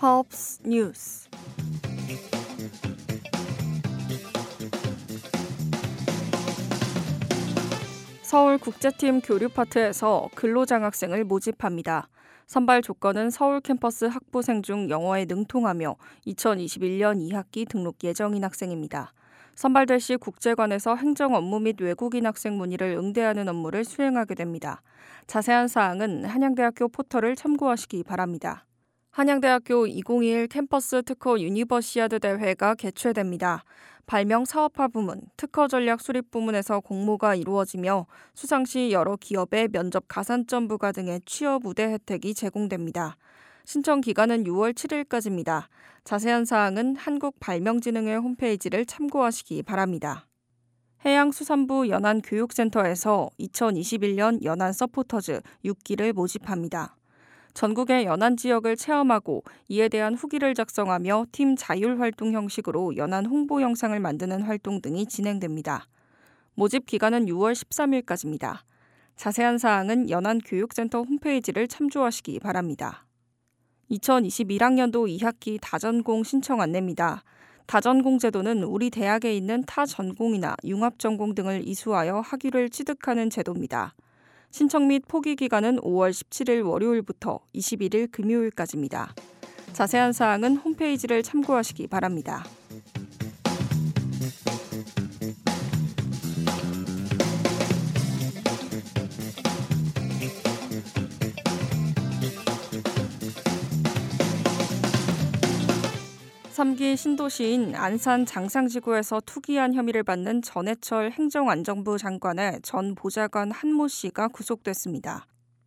하업스 뉴스. 서울국제팀 교류파트에서 근로장학생을 모집합니다. 선발 조건은 서울 캠퍼스 학부생 중 영어에 능통하며 2021년 2학기 등록 예정인 학생입니다. 선발될 시 국제관에서 행정 업무 및 외국인 학생 문의를 응대하는 업무를 수행하게 됩니다. 자세한 사항은 한양대학교 포털을 참고하시기 바랍니다. 한양대학교 2021 캠퍼스 특허 유니버시아드 대회가 개최됩니다. 발명 사업화 부문, 특허 전략 수립 부문에서 공모가 이루어지며 수상 시 여러 기업의 면접 가산점 부과 등의 취업 우대 혜택이 제공됩니다. 신청 기간은 6월 7일까지입니다. 자세한 사항은 한국발명진흥회 홈페이지를 참고하시기 바랍니다. 해양수산부 연안교육센터에서 2021년 연안 서포터즈 6기를 모집합니다. 전국의 연안 지역을 체험하고 이에 대한 후기를 작성하며 팀 자율활동 형식으로 연안 홍보 영상을 만드는 활동 등이 진행됩니다. 모집 기간은 6월 13일까지입니다. 자세한 사항은 연안교육센터 홈페이지를 참조하시기 바랍니다. 2021학년도 2학기 다전공 신청 안내입니다. 다전공 제도는 우리 대학에 있는 타 전공이나 융합전공 등을 이수하여 학위를 취득하는 제도입니다. 신청 및 포기 기간은 5월 17일 월요일부터 21일 금요일까지입니다. 자세한 사항은 홈페이지를 참고하시기 바랍니다. (3기) 신도시인 안산 장상지구에서 투기한 혐의를 받는 전해철 행정안전부 장관의 전 보좌관 한모 씨가 구속됐습니다.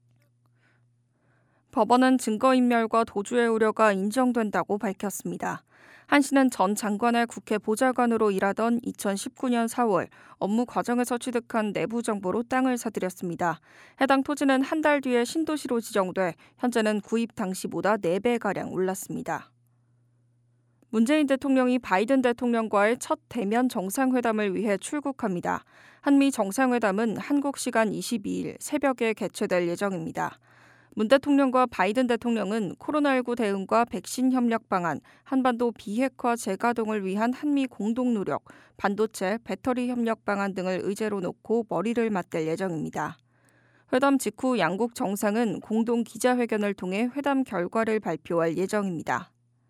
법원은 증거인멸과 도주의 우려가 인정된다고 밝혔습니다. 한 씨는 전 장관의 국회 보좌관으로 일하던 2019년 4월 업무 과정에서 취득한 내부 정보로 땅을 사들였습니다. 해당 토지는 한 달 뒤에 신도시로 지정돼 현재는 구입 당시보다 4배가량 올랐습니다. 문재인 대통령이 바이든 대통령과의 첫 대면 정상회담을 위해 출국합니다. 한미 정상회담은 한국 시간 22일 새벽에 개최될 예정입니다. 문 대통령과 바이든 대통령은 코로나19 대응과 백신 협력 방안, 한반도 비핵화 재가동을 위한 한미 공동 노력, 반도체, 배터리 협력 방안 등을 의제로 놓고 머리를 맞댈 예정입니다. 회담 직후 양국 정상은 공동 기자회견을 통해 회담 결과를 발표할 예정입니다.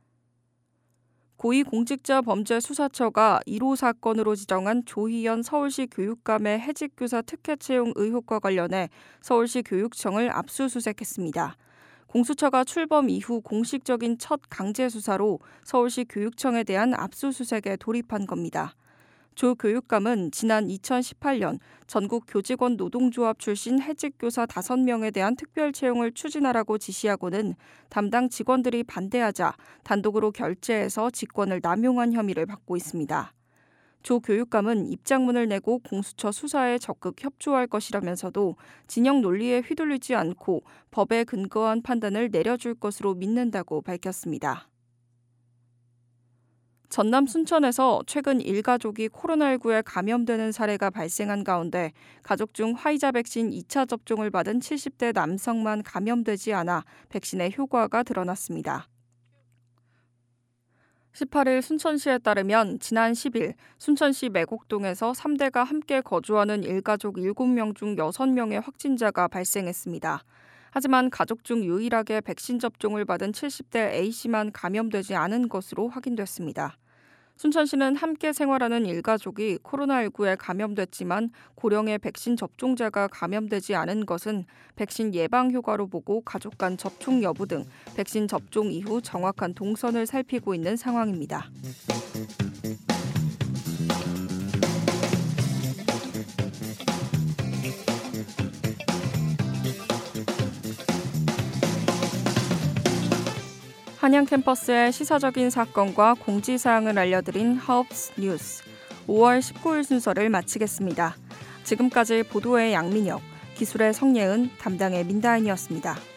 고위공직자범죄수사처가 1호 사건으로 지정한 조희연 서울시 교육감의 해직교사 특혜 채용 의혹과 관련해 서울시 교육청을 압수수색했습니다. 공수처가 출범 이후 공식적인 첫 강제 수사로 서울시 교육청에 대한 압수수색에 돌입한 겁니다. 조 교육감은 지난 2018년 전국 교직원 노동조합 출신 해직교사 5명에 대한 특별 채용을 추진하라고 지시하고는 담당 직원들이 반대하자 단독으로 결재해서 직권을 남용한 혐의를 받고 있습니다. 조 교육감은 입장문을 내고 공수처 수사에 적극 협조할 것이라면서도 진영 논리에 휘둘리지 않고 법에 근거한 판단을 내려줄 것으로 믿는다고 밝혔습니다. 전남 순천에서 최근 일가족이 코로나19에 감염되는 사례가 발생한 가운데 가족 중 화이자 백신 2차 접종을 받은 70대 남성만 감염되지 않아 백신의 효과가 드러났습니다. 18일 순천시에 따르면 지난 10일 순천시 매곡동에서 3대가 함께 거주하는 일가족 7명 중 6명의 확진자가 발생했습니다. 하지만 가족 중 유일하게 백신 접종을 받은 70대 A씨만 감염되지 않은 것으로 확인됐습니다. 순천시는 함께 생활하는 일가족이 코로나19에 감염됐지만 고령의 백신 접종자가 감염되지 않은 것은 백신 예방 효과로 보고 가족 간 접촉 여부 등 백신 접종 이후 정확한 동선을 살피고 있는 상황입니다. 한양 캠퍼스의 시사적인 사건과 공지사항을 알려드린 하업스 뉴스 5월 19일 순서를 마치겠습니다. 지금까지 보도의 양민혁, 기술의 성예은, 담당의 민다인이었습니다.